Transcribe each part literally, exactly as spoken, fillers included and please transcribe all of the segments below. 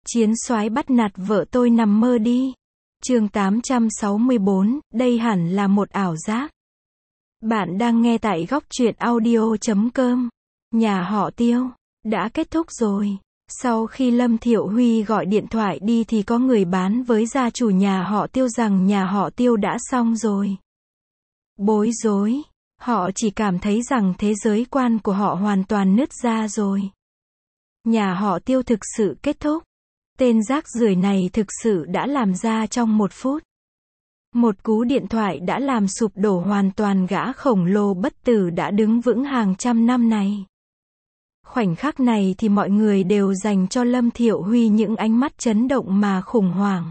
Chiến soái bắt nạt vợ tôi nằm mơ đi. Chương tám trăm sáu mươi bốn, đây hẳn là một ảo giác. Bạn đang nghe tại góc truyện audio chấm com. Nhà họ Tiêu đã kết thúc rồi. Sau khi Lâm Thiệu Huy gọi điện thoại đi thì có người bán với gia chủ nhà họ Tiêu rằng nhà họ Tiêu đã xong rồi. Bối rối, họ chỉ cảm thấy rằng thế giới quan của họ hoàn toàn nứt ra rồi. Nhà họ Tiêu thực sự kết thúc. Tên rác rưởi này thực sự đã làm ra trong một phút. Một cú điện thoại đã làm sụp đổ hoàn toàn gã khổng lồ bất tử đã đứng vững hàng trăm năm này. Khoảnh khắc này thì mọi người đều dành cho Lâm Thiệu Huy những ánh mắt chấn động mà khủng hoảng.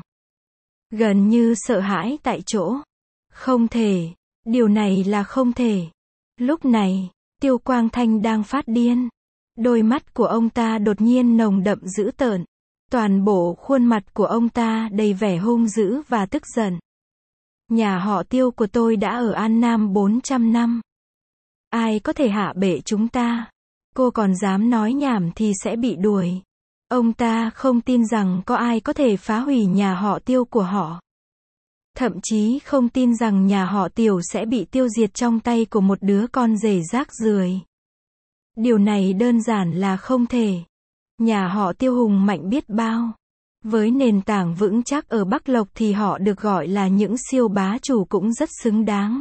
Gần như sợ hãi tại chỗ. Không thể. Điều này là không thể. Lúc này, Tiêu Quang Thanh đang phát điên. Đôi mắt của ông ta đột nhiên nồng đậm dữ tợn. Toàn bộ khuôn mặt của ông ta đầy vẻ hung dữ và tức giận. Nhà họ Tiêu của tôi đã ở An Nam bốn trăm năm. Ai có thể hạ bệ chúng ta? Cô còn dám nói nhảm thì sẽ bị đuổi. Ông ta không tin rằng có ai có thể phá hủy nhà họ Tiêu của họ. Thậm chí không tin rằng nhà họ Tiêu sẽ bị tiêu diệt trong tay của một đứa con rể rác rưởi. Điều này đơn giản là không thể. Nhà họ Tiêu hùng mạnh biết bao. Với nền tảng vững chắc ở Bắc Lộc thì họ được gọi là những siêu bá chủ cũng rất xứng đáng.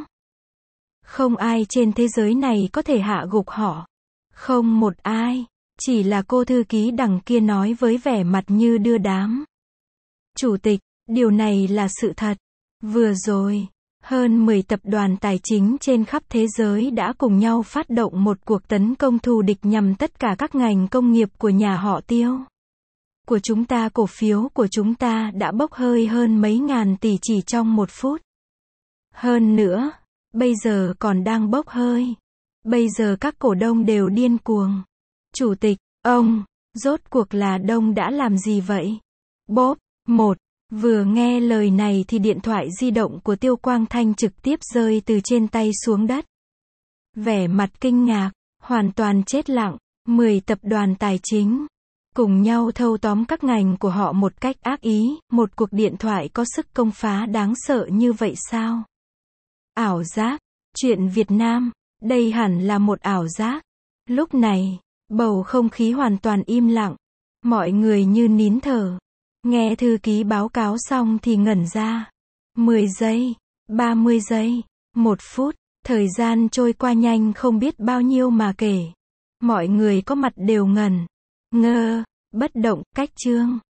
Không ai trên thế giới này có thể hạ gục họ. Không một ai. Chỉ là cô thư ký đằng kia nói với vẻ mặt như đưa đám. Chủ tịch, điều này là sự thật. Vừa rồi, hơn mười tập đoàn tài chính trên khắp thế giới đã cùng nhau phát động một cuộc tấn công thù địch nhằm tất cả các ngành công nghiệp của nhà họ Tiêu. Của chúng ta cổ phiếu của chúng ta đã bốc hơi hơn mấy ngàn tỷ chỉ trong một phút. Hơn nữa, bây giờ còn đang bốc hơi. Bây giờ các cổ đông đều điên cuồng. Chủ tịch, ông, rốt cuộc là Đông đã làm gì vậy? Bốp, một. Vừa nghe lời này thì điện thoại di động của Tiêu Quang Thanh trực tiếp rơi từ trên tay xuống đất. Vẻ mặt kinh ngạc, hoàn toàn chết lặng, mười tập đoàn tài chính. Cùng nhau thâu tóm các ngành của họ một cách ác ý, một cuộc điện thoại có sức công phá đáng sợ như vậy sao? Ảo giác, chuyện Việt Nam, đây hẳn là một ảo giác. Lúc này, bầu không khí hoàn toàn im lặng, mọi người như nín thở. Nghe thư ký báo cáo xong thì ngẩn ra. mười giây, ba mươi giây, một phút, thời gian trôi qua nhanh không biết bao nhiêu mà kể. Mọi người có mặt đều ngẩn ngơ, bất động, cách chương.